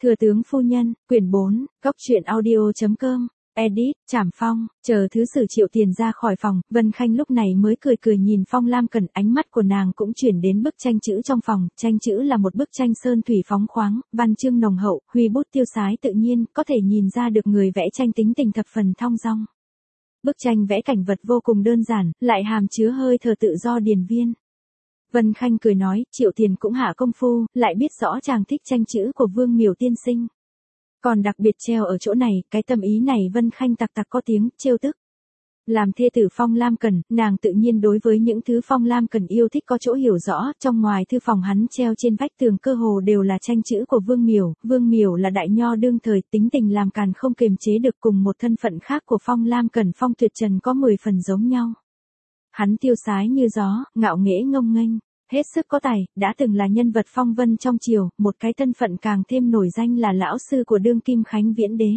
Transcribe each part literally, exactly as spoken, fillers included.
Thừa tướng phu nhân, quyển bốn, góc truyện audio.com, edit, Trảm Phong, chờ thứ sử Triệu Tiền ra khỏi phòng, Vân Khanh lúc này mới cười cười nhìn Phong Lam Cần, ánh mắt của nàng cũng chuyển đến bức tranh chữ trong phòng, tranh chữ là một bức tranh sơn thủy phóng khoáng, văn chương nồng hậu, huy bút tiêu sái tự nhiên, có thể nhìn ra được người vẽ tranh tính tình thập phần thong dong. Bức tranh vẽ cảnh vật vô cùng đơn giản, lại hàm chứa hơi thở tự do điển viên. Vân Khanh cười nói, Triệu Tiền cũng hạ công phu, lại biết rõ chàng thích tranh chữ của Vương Miểu tiên sinh. Còn đặc biệt treo ở chỗ này, cái tâm ý này Vân Khanh tặc tặc có tiếng, trêu tức. Làm thê tử Phong Lam Cần, nàng tự nhiên đối với những thứ Phong Lam Cần yêu thích có chỗ hiểu rõ, trong ngoài thư phòng hắn treo trên vách tường cơ hồ đều là tranh chữ của Vương Miểu, Vương Miểu là đại nho đương thời, tính tình làm càn không kiềm chế được, cùng một thân phận khác của Phong Lam Cần Phong Tuyệt Trần có mười phần giống nhau. Hắn tiêu sái như gió, ngạo nghễ ngông nghênh, hết sức có tài, đã từng là nhân vật phong vân trong triều, một cái thân phận càng thêm nổi danh là lão sư của đương kim Khánh Viễn Đế.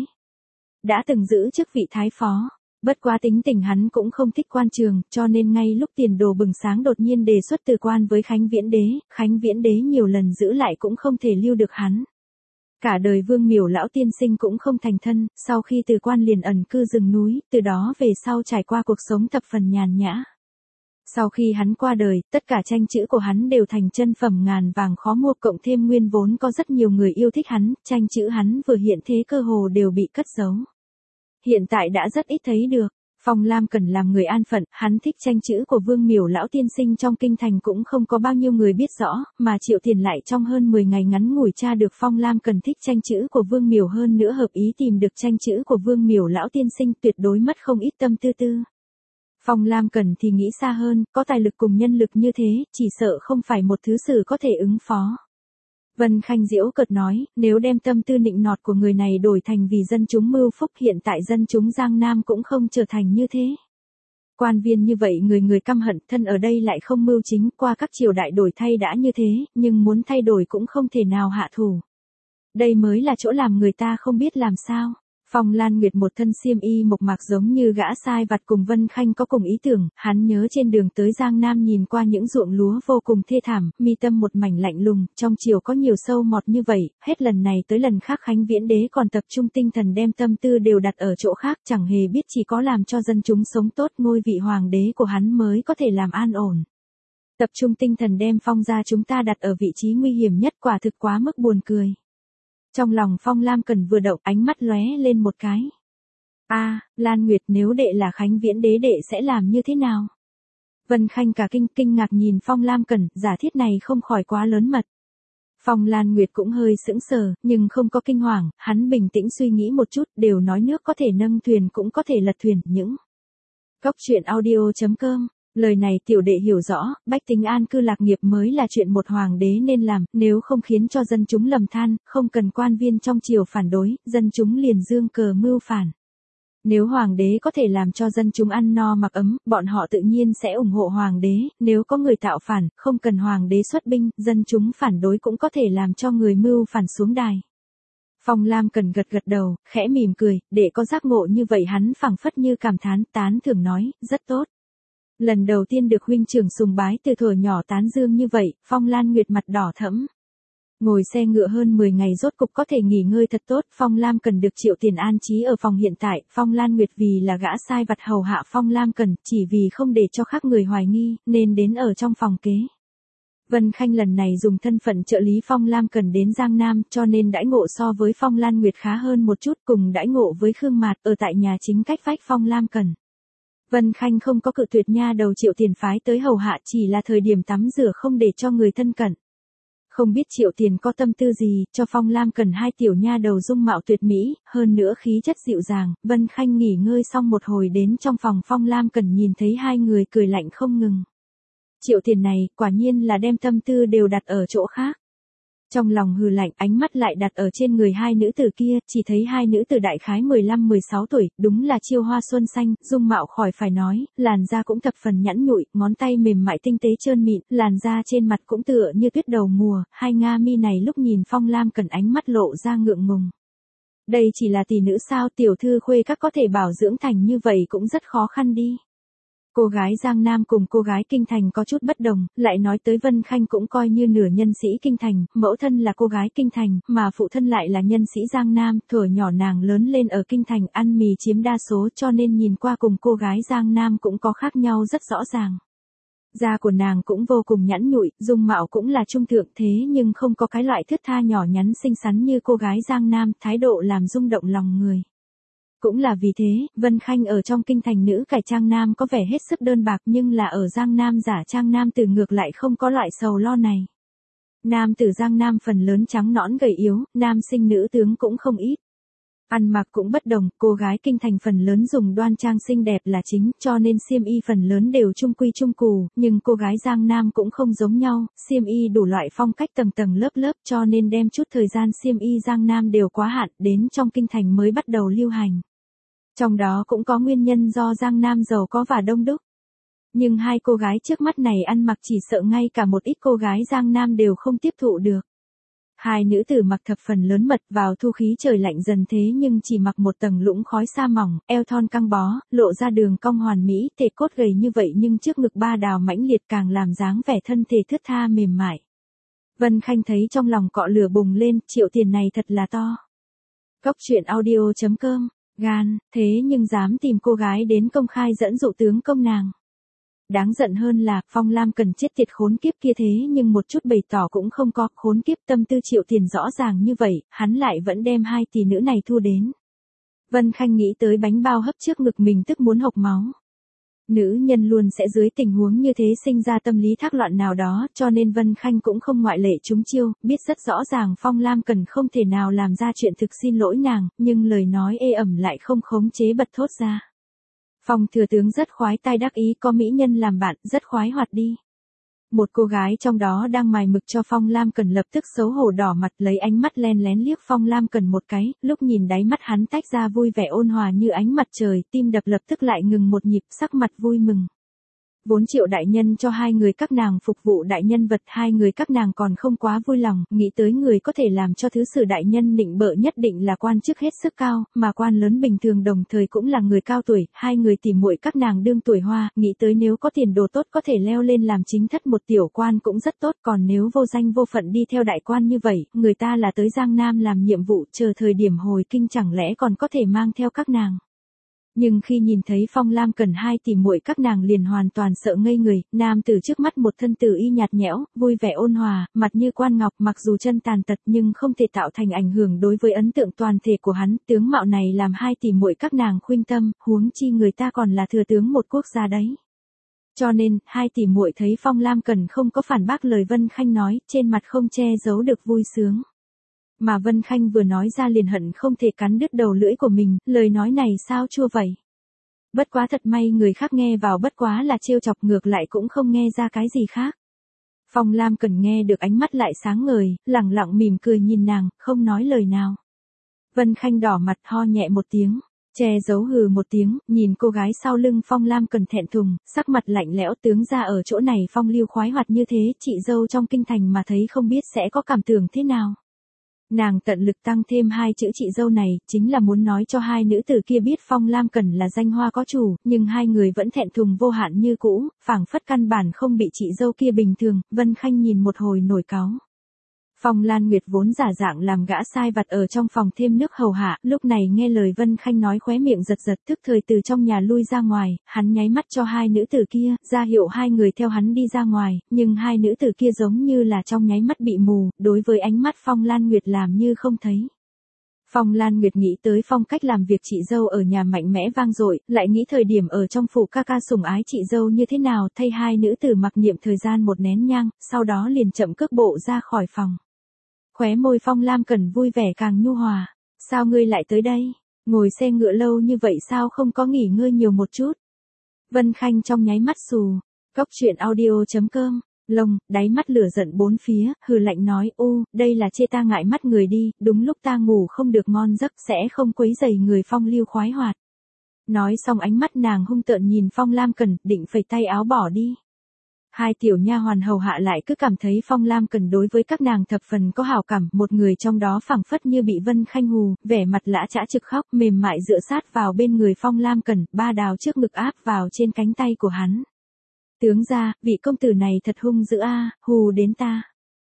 Đã từng giữ chức vị thái phó, bất quá tính tình hắn cũng không thích quan trường, cho nên ngay lúc tiền đồ bừng sáng đột nhiên đề xuất từ quan với Khánh Viễn Đế, Khánh Viễn Đế nhiều lần giữ lại cũng không thể lưu được hắn. Cả đời Vương Miểu lão tiên sinh cũng không thành thân, sau khi từ quan liền ẩn cư rừng núi, từ đó về sau trải qua cuộc sống thập phần nhàn nhã. Sau khi hắn qua đời, tất cả tranh chữ của hắn đều thành chân phẩm ngàn vàng khó mua, cộng thêm nguyên vốn có rất nhiều người yêu thích hắn, tranh chữ hắn vừa hiện thế cơ hồ đều bị cất giấu. Hiện tại đã rất ít thấy được. Phong Lam Cần làm người an phận, hắn thích tranh chữ của Vương Miểu lão tiên sinh trong kinh thành cũng không có bao nhiêu người biết rõ, mà Triệu Tiền lại trong hơn mười ngày ngắn ngủi tra được Phong Lam Cần thích tranh chữ của Vương Miểu, hơn nữa hợp ý tìm được tranh chữ của Vương Miểu lão tiên sinh, tuyệt đối mất không ít tâm tư tư. Phong Lam Cần thì nghĩ xa hơn, có tài lực cùng nhân lực như thế, chỉ sợ không phải một thứ sử có thể ứng phó. Vân Khanh giễu cợt nói, nếu đem tâm tư nịnh nọt của người này đổi thành vì dân chúng mưu phúc, hiện tại dân chúng Giang Nam cũng không trở thành như thế. Quan viên như vậy người người căm hận, thân ở đây lại không mưu chính, qua các triều đại đổi thay đã như thế, nhưng muốn thay đổi cũng không thể nào hạ thủ. Đây mới là chỗ làm người ta không biết làm sao. Phong Lan Nguyệt một thân xiêm y mộc mạc giống như gã sai vặt, cùng Vân Khanh có cùng ý tưởng, hắn nhớ trên đường tới Giang Nam nhìn qua những ruộng lúa vô cùng thê thảm, mi tâm một mảnh lạnh lùng, trong triều có nhiều sâu mọt như vậy, hết lần này tới lần khác Khánh Viễn Đế còn tập trung tinh thần đem tâm tư đều đặt ở chỗ khác, chẳng hề biết chỉ có làm cho dân chúng sống tốt, ngôi vị hoàng đế của hắn mới có thể làm an ổn. Tập trung tinh thần đem Phong gia chúng ta đặt ở vị trí nguy hiểm nhất, quả thực quá mức buồn cười. Trong lòng Phong Lam Cần vừa động, ánh mắt lóe lên một cái. A, à, Lan Nguyệt, nếu đệ là Khánh Viễn Đế đệ sẽ làm như thế nào? Vân Khanh cả kinh kinh ngạc nhìn Phong Lam Cần, giả thiết này không khỏi quá lớn mật. Phong Lan Nguyệt cũng hơi sững sờ, nhưng không có kinh hoàng, hắn bình tĩnh suy nghĩ một chút, đều nói nước có thể nâng thuyền cũng có thể lật thuyền, những. Góc truyện audio.com. Lời này tiểu đệ hiểu rõ, bách tính an cư lạc nghiệp mới là chuyện một hoàng đế nên làm, nếu không khiến cho dân chúng lầm than, không cần quan viên trong triều phản đối, dân chúng liền dương cờ mưu phản. Nếu hoàng đế có thể làm cho dân chúng ăn no mặc ấm, bọn họ tự nhiên sẽ ủng hộ hoàng đế, nếu có người tạo phản, không cần hoàng đế xuất binh, dân chúng phản đối cũng có thể làm cho người mưu phản xuống đài. Phong Lam Cần gật gật đầu, khẽ mỉm cười, để có giác ngộ như vậy hắn phảng phất như cảm thán, tán thưởng nói, rất tốt. Lần đầu tiên được huynh trưởng sùng bái từ thuở nhỏ tán dương như vậy, Phong Lan Nguyệt mặt đỏ thẫm. Ngồi xe ngựa hơn mười ngày rốt cục có thể nghỉ ngơi thật tốt, Phong Lam Cần được Triệu Tiền an trí ở phòng hiện tại, Phong Lan Nguyệt vì là gã sai vặt hầu hạ Phong Lam Cần, chỉ vì không để cho khác người hoài nghi, nên đến ở trong phòng kế. Vân Khanh lần này dùng thân phận trợ lý Phong Lam Cần đến Giang Nam, cho nên đãi ngộ so với Phong Lan Nguyệt khá hơn một chút, cùng đãi ngộ với Khương Mạt ở tại nhà chính cách vách Phong Lam Cần. Vân Khanh không có cự tuyệt nha đầu Triệu Tiền phái tới hầu hạ, chỉ là thời điểm tắm rửa không để cho người thân cận. Không biết Triệu Tiền có tâm tư gì, cho Phong Lam Cần hai tiểu nha đầu dung mạo tuyệt mỹ, hơn nữa khí chất dịu dàng. Vân Khanh nghỉ ngơi xong một hồi đến trong phòng Phong Lam Cần nhìn thấy hai người cười lạnh không ngừng. Triệu Tiền này, quả nhiên là đem tâm tư đều đặt ở chỗ khác. Trong lòng hừ lạnh, ánh mắt lại đặt ở trên người hai nữ tử kia, chỉ thấy hai nữ tử đại khái mười lăm mười sáu tuổi, đúng là chiêu hoa xuân xanh, dung mạo khỏi phải nói, làn da cũng thập phần nhẵn nhụi, ngón tay mềm mại tinh tế trơn mịn, làn da trên mặt cũng tựa như tuyết đầu mùa, hai nga mi này lúc nhìn Phong Lam Cần ánh mắt lộ ra ngượng ngùng. Đây chỉ là tỷ nữ sao, tiểu thư khuê các có thể bảo dưỡng thành như vậy cũng rất khó khăn đi. Cô gái Giang Nam cùng cô gái Kinh Thành có chút bất đồng, lại nói tới Vân Khanh cũng coi như nửa nhân sĩ Kinh Thành, mẫu thân là cô gái Kinh Thành, mà phụ thân lại là nhân sĩ Giang Nam, thuở nhỏ nàng lớn lên ở Kinh Thành ăn mì chiếm đa số cho nên nhìn qua cùng cô gái Giang Nam cũng có khác nhau rất rõ ràng. Da của nàng cũng vô cùng nhẵn nhụi, dung mạo cũng là trung thượng thế nhưng không có cái loại thướt tha nhỏ nhắn xinh xắn như cô gái Giang Nam, thái độ làm rung động lòng người. Cũng là vì thế, Vân Khanh ở trong Kinh Thành nữ cải trang nam có vẻ hết sức đơn bạc nhưng là ở Giang Nam giả trang nam tử ngược lại không có loại sầu lo này. Nam tử Giang Nam phần lớn trắng nõn gầy yếu, nam sinh nữ tướng cũng không ít. Ăn mặc cũng bất đồng, cô gái Kinh Thành phần lớn dùng đoan trang xinh đẹp là chính, cho nên xiêm y phần lớn đều trung quy trung cù, nhưng cô gái Giang Nam cũng không giống nhau, xiêm y đủ loại phong cách tầng tầng lớp lớp cho nên đem chút thời gian xiêm y Giang Nam đều quá hạn, đến trong Kinh Thành mới bắt đầu lưu hành. Trong đó cũng có nguyên nhân do Giang Nam giàu có và đông đúc. Nhưng hai cô gái trước mắt này ăn mặc chỉ sợ ngay cả một ít cô gái Giang Nam đều không tiếp thụ được. Hai nữ tử mặc thập phần lớn mật vào thu khí trời lạnh dần thế nhưng chỉ mặc một tầng lũng khói sa mỏng, eo thon căng bó, lộ ra đường cong hoàn mỹ, thể cốt gầy như vậy nhưng trước ngực ba đào mãnh liệt càng làm dáng vẻ thân thể thướt tha mềm mại. Vân Khanh thấy trong lòng cọ lửa bùng lên, triệu tiền này thật là to. Góc truyện audio chấm com, gan, thế nhưng dám tìm cô gái đến công khai dẫn dụ tướng công nàng. Đáng giận hơn là, Phong Lam Cần chết tiệt khốn kiếp kia thế nhưng một chút bày tỏ cũng không có, khốn kiếp tâm tư triệu tiền rõ ràng như vậy, hắn lại vẫn đem hai tỷ nữ này thu đến. Vân Khanh nghĩ tới bánh bao hấp trước ngực mình tức muốn hộc máu. Nữ nhân luôn sẽ dưới tình huống như thế sinh ra tâm lý thác loạn nào đó, cho nên Vân Khanh cũng không ngoại lệ trúng chiêu, biết rất rõ ràng Phong Lam Cần không thể nào làm ra chuyện thực xin lỗi nàng, nhưng lời nói ê ẩm lại không khống chế bật thốt ra. Phong thừa tướng rất khoái tai đắc ý có mỹ nhân làm bạn, rất khoái hoạt đi. Một cô gái trong đó đang mài mực cho Phong Lam Cần lập tức xấu hổ đỏ mặt lấy ánh mắt len lén liếc Phong Lam Cần một cái, lúc nhìn đáy mắt hắn tách ra vui vẻ ôn hòa như ánh mặt trời, tim đập lập tức lại ngừng một nhịp, sắc mặt vui mừng. Vốn triệu đại nhân cho hai người các nàng phục vụ đại nhân vật, hai người các nàng còn không quá vui lòng, nghĩ tới người có thể làm cho thứ sử đại nhân nịnh bợ nhất định là quan chức hết sức cao, mà quan lớn bình thường đồng thời cũng là người cao tuổi, hai người tìm muội các nàng đương tuổi hoa, nghĩ tới nếu có tiền đồ tốt có thể leo lên làm chính thất một tiểu quan cũng rất tốt, còn nếu vô danh vô phận đi theo đại quan như vậy, người ta là tới Giang Nam làm nhiệm vụ, chờ thời điểm hồi kinh chẳng lẽ còn có thể mang theo các nàng. Nhưng khi nhìn thấy Phong Lam Cần hai tỷ muội các nàng liền hoàn toàn sợ ngây người, nam tử trước mắt một thân tử y nhạt nhẽo, vui vẻ ôn hòa, mặt như quan ngọc, mặc dù chân tàn tật nhưng không thể tạo thành ảnh hưởng đối với ấn tượng toàn thể của hắn, tướng mạo này làm hai tỷ muội các nàng khuynh tâm, huống chi người ta còn là thừa tướng một quốc gia đấy. Cho nên, hai tỷ muội thấy Phong Lam Cần không có phản bác lời Vân Khanh nói, trên mặt không che giấu được vui sướng. Mà Vân Khanh vừa nói ra liền hận không thể cắn đứt đầu lưỡi của mình, lời nói này sao chua vậy. Bất quá thật may người khác nghe vào bất quá là trêu chọc ngược lại cũng không nghe ra cái gì khác. Phong Lam Cần nghe được ánh mắt lại sáng ngời, lẳng lặng mỉm cười nhìn nàng, không nói lời nào. Vân Khanh đỏ mặt ho nhẹ một tiếng, che giấu hừ một tiếng, nhìn cô gái sau lưng Phong Lam Cần thẹn thùng, sắc mặt lạnh lẽo tướng ra ở chỗ này phong lưu khoái hoạt như thế, chị dâu trong kinh thành mà thấy không biết sẽ có cảm tưởng thế nào. Nàng tận lực tăng thêm hai chữ chị dâu này, chính là muốn nói cho hai nữ tử kia biết Phong Lam Cần là danh hoa có chủ, nhưng hai người vẫn thẹn thùng vô hạn như cũ, phảng phất căn bản không bị chị dâu kia bình thường, Vân Khanh nhìn một hồi nổi cáu. Phong Lan Nguyệt vốn giả dạng làm gã sai vặt ở trong phòng thêm nước hầu hạ, lúc này nghe lời Vân Khanh nói khóe miệng giật giật tức thời từ trong nhà lui ra ngoài, hắn nháy mắt cho hai nữ tử kia, ra hiệu hai người theo hắn đi ra ngoài, nhưng hai nữ tử kia giống như là trong nháy mắt bị mù, đối với ánh mắt Phong Lan Nguyệt làm như không thấy. Phong Lan Nguyệt nghĩ tới phong cách làm việc chị dâu ở nhà mạnh mẽ vang dội, lại nghĩ thời điểm ở trong phủ ca ca sủng ái chị dâu như thế nào, thay hai nữ tử mặc niệm thời gian một nén nhang, sau đó liền chậm cước bộ ra khỏi phòng. Khóe môi Phong Lam Cần vui vẻ càng nhu hòa. Sao ngươi lại tới đây? Ngồi xe ngựa lâu như vậy sao không có nghỉ ngơi nhiều một chút? Vân Khanh trong nháy mắt xù. Góc truyện audio chấm com. Lông, đáy mắt lửa giận bốn phía, hừ lạnh nói, u, đây là chê ta ngại mắt người đi, đúng lúc ta ngủ không được ngon giấc sẽ không quấy rầy người phong lưu khoái hoạt. Nói xong ánh mắt nàng hung tợn nhìn Phong Lam Cần, định phẩy tay áo bỏ đi. Hai tiểu nha hoàn hầu hạ lại cứ cảm thấy Phong Lam Cần đối với các nàng thập phần có hảo cảm, một người trong đó phảng phất như bị Vân Khanh hù, vẻ mặt lã chã trực khóc, mềm mại dựa sát vào bên người Phong Lam Cần, ba đào trước ngực áp vào trên cánh tay của hắn. Tướng gia, vị công tử này thật hung dữ a, hù đến ta.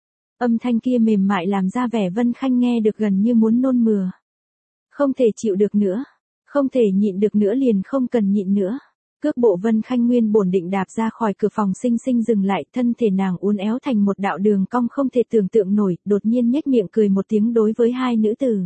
Âm thanh kia mềm mại làm ra vẻ Vân Khanh nghe được gần như muốn nôn mửa. Không thể chịu được nữa, không thể nhịn được nữa liền không cần nhịn nữa. Cước bộ Vân Khanh nguyên bổn định đạp ra khỏi cửa phòng sinh sinh dừng lại, thân thể nàng uốn éo thành một đạo đường cong không thể tưởng tượng nổi, đột nhiên nhếch miệng cười một tiếng đối với hai nữ tử.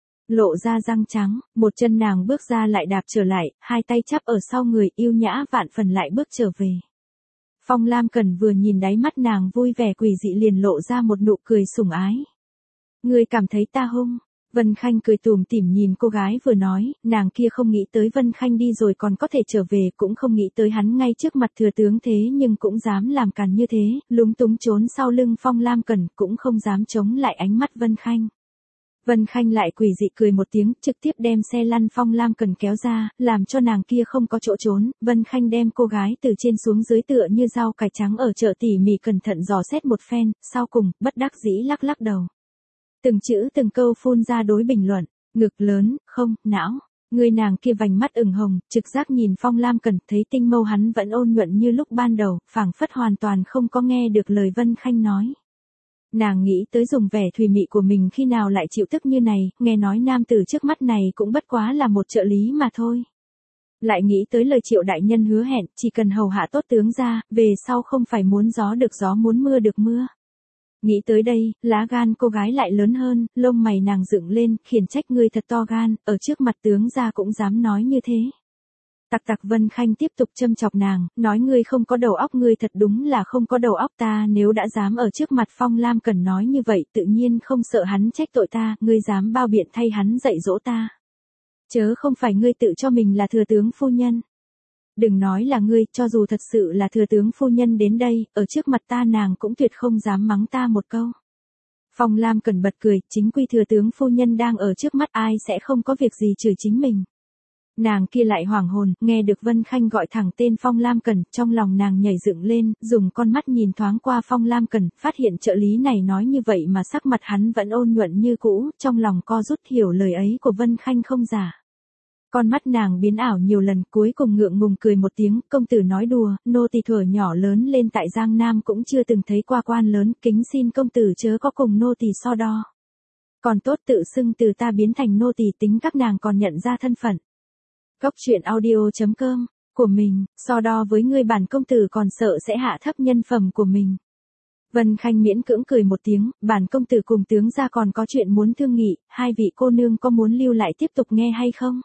Lộ ra răng trắng, một chân nàng bước ra lại đạp trở lại, hai tay chắp ở sau người, yêu nhã vạn phần lại bước trở về. Phong Lam Cần vừa nhìn đáy mắt nàng vui vẻ quỷ dị liền lộ ra một nụ cười sủng ái. Ngươi cảm thấy ta hung? Vân Khanh cười tủm tỉm nhìn cô gái vừa nói, nàng kia không nghĩ tới Vân Khanh đi rồi còn có thể trở về, cũng không nghĩ tới hắn ngay trước mặt thừa tướng thế nhưng cũng dám làm càn như thế, lúng túng trốn sau lưng Phong Lam Cần, cũng không dám chống lại ánh mắt Vân Khanh. Vân Khanh lại quỷ dị cười một tiếng, trực tiếp đem xe lăn Phong Lam Cần kéo ra, làm cho nàng kia không có chỗ trốn. Vân Khanh đem cô gái từ trên xuống dưới tựa như rau cải trắng ở chợ tỉ mỉ cẩn thận dò xét một phen, sau cùng, bất đắc dĩ lắc lắc đầu. Từng chữ từng câu phun ra đối bình luận, ngực lớn, không, não. Người nàng kia vành mắt ửng hồng, trực giác nhìn Phong Lam Cần, thấy tinh mâu hắn vẫn ôn nhuận như lúc ban đầu, phảng phất hoàn toàn không có nghe được lời Vân Khanh nói. Nàng nghĩ tới dùng vẻ thùy mị của mình khi nào lại chịu tức như này, nghe nói nam tử trước mắt này cũng bất quá là một trợ lý mà thôi. Lại nghĩ tới lời Triệu đại nhân hứa hẹn, chỉ cần hầu hạ tốt tướng gia, về sau không phải muốn gió được gió muốn mưa được mưa. Nghĩ tới đây, lá gan cô gái lại lớn hơn, lông mày nàng dựng lên, khiển trách ngươi thật to gan, ở trước mặt tướng gia cũng dám nói như thế. Tặc tặc Vân Khanh tiếp tục châm chọc nàng, nói ngươi không có đầu óc, ngươi thật đúng là không có đầu óc, ta nếu đã dám ở trước mặt Phong Lam Cần nói như vậy, tự nhiên không sợ hắn trách tội ta, ngươi dám bao biện thay hắn dạy dỗ ta. Chớ không phải ngươi tự cho mình là thừa tướng phu nhân. Đừng nói là ngươi, cho dù thật sự là thừa tướng phu nhân đến đây, ở trước mặt ta nàng cũng tuyệt không dám mắng ta một câu. Phong Lam Cần bật cười, chính quy thừa tướng phu nhân đang ở trước mắt ai sẽ không có việc gì chửi chính mình. Nàng kia lại hoảng hồn, nghe được Vân Khanh gọi thẳng tên Phong Lam Cần, trong lòng nàng nhảy dựng lên, dùng con mắt nhìn thoáng qua Phong Lam Cần, phát hiện trợ lý này nói như vậy mà sắc mặt hắn vẫn ôn nhuận như cũ, trong lòng co rút hiểu lời ấy của Vân Khanh không giả. Con mắt nàng biến ảo nhiều lần, cuối cùng ngượng ngùng cười một tiếng, công tử nói đùa, nô tỳ thuở nhỏ lớn lên tại Giang Nam cũng chưa từng thấy qua quan lớn, kính xin công tử chớ có cùng nô tỳ so đo. Còn tốt tự xưng từ ta biến thành nô tỳ, tính các nàng còn nhận ra thân phận. Góc truyện audio chấm com, của mình, so đo với ngươi bản công tử còn sợ sẽ hạ thấp nhân phẩm của mình. Vân Khanh miễn cưỡng cười một tiếng, bản công tử cùng tướng gia còn có chuyện muốn thương nghị, hai vị cô nương có muốn lưu lại tiếp tục nghe hay không?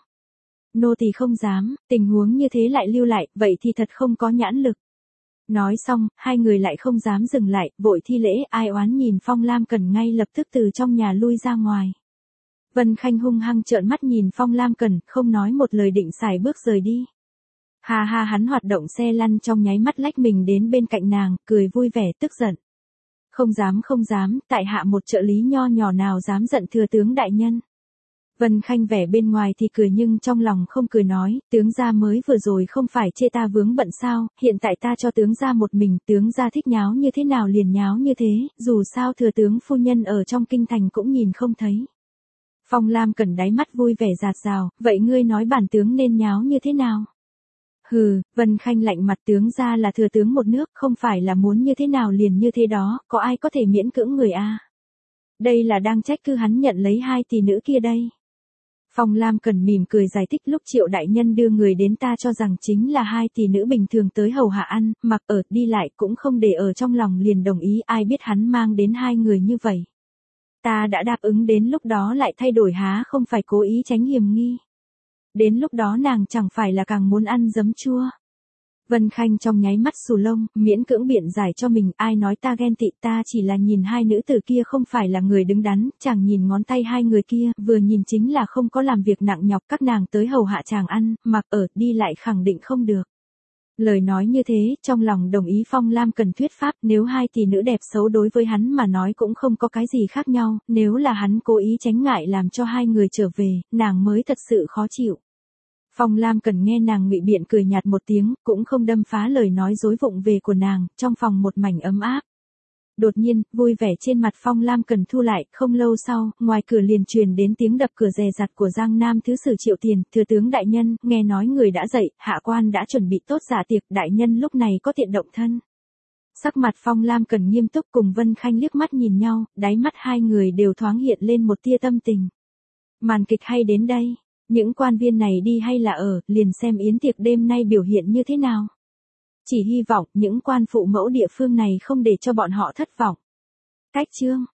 Nô tỳ không dám, tình huống như thế lại lưu lại, vậy thì thật không có nhãn lực. Nói xong, hai người lại không dám dừng lại, vội thi lễ, ai oán nhìn Phong Lam Cần ngay lập tức từ trong nhà lui ra ngoài. Vân Khanh hung hăng trợn mắt nhìn Phong Lam Cần, không nói một lời định xài bước rời đi. Ha ha, hắn hoạt động xe lăn trong nháy mắt lách mình đến bên cạnh nàng, cười vui vẻ tức giận. Không dám không dám, tại hạ một trợ lý nho nhỏ nào dám giận thừa tướng đại nhân. Vân Khanh vẻ bên ngoài thì cười nhưng trong lòng không cười nói, tướng gia mới vừa rồi không phải chê ta vướng bận sao, hiện tại ta cho tướng gia một mình, tướng gia thích nháo như thế nào liền nháo như thế, dù sao thừa tướng phu nhân ở trong kinh thành cũng nhìn không thấy. Phong Lam Cần đáy mắt vui vẻ rạt rào, vậy ngươi nói bản tướng nên nháo như thế nào? Hừ, Vân Khanh lạnh mặt, tướng gia là thừa tướng một nước, không phải là muốn như thế nào liền như thế đó, có ai có thể miễn cưỡng người a? Đây là đang trách cứ hắn nhận lấy hai tỷ nữ kia đây. Phong Lam Cần mỉm cười giải thích, lúc Triệu đại nhân đưa người đến ta cho rằng chính là hai tỷ nữ bình thường tới hầu hạ ăn, mặc ở, đi lại cũng không để ở trong lòng liền đồng ý, ai biết hắn mang đến hai người như vậy. Ta đã đáp ứng, đến lúc đó lại thay đổi há không phải cố ý tránh hiểm nghi. Đến lúc đó nàng chẳng phải là càng muốn ăn giấm chua. Vân Khanh trong nháy mắt xù lông, miễn cưỡng biện giải cho mình, ai nói ta ghen tị, ta chỉ là nhìn hai nữ tử kia không phải là người đứng đắn, chàng nhìn ngón tay hai người kia, vừa nhìn chính là không có làm việc nặng nhọc, các nàng tới hầu hạ chàng ăn, mặc ở, đi lại khẳng định không được. Lời nói như thế, trong lòng đồng ý Phong Lam Cần thuyết pháp, nếu hai tỷ nữ đẹp xấu đối với hắn mà nói cũng không có cái gì khác nhau, nếu là hắn cố ý tránh ngại làm cho hai người trở về, nàng mới thật sự khó chịu. Phong Lam Cần nghe nàng ngụy biện cười nhạt một tiếng, cũng không đâm phá lời nói dối vụng về của nàng, trong phòng một mảnh ấm áp. Đột nhiên, vui vẻ trên mặt Phong Lam Cần thu lại, không lâu sau, ngoài cửa liền truyền đến tiếng đập cửa dè dặt của Giang Nam Thứ Sử Triệu Tiền, thừa tướng đại nhân, nghe nói người đã dậy, hạ quan đã chuẩn bị tốt dạ tiệc, đại nhân lúc này có tiện động thân. Sắc mặt Phong Lam Cần nghiêm túc cùng Vân Khanh liếc mắt nhìn nhau, đáy mắt hai người đều thoáng hiện lên một tia tâm tình. Màn kịch hay đến đây, những quan viên này đi hay là ở, liền xem yến tiệc đêm nay biểu hiện như thế nào. Chỉ hy vọng những quan phụ mẫu địa phương này không để cho bọn họ thất vọng. Cách chương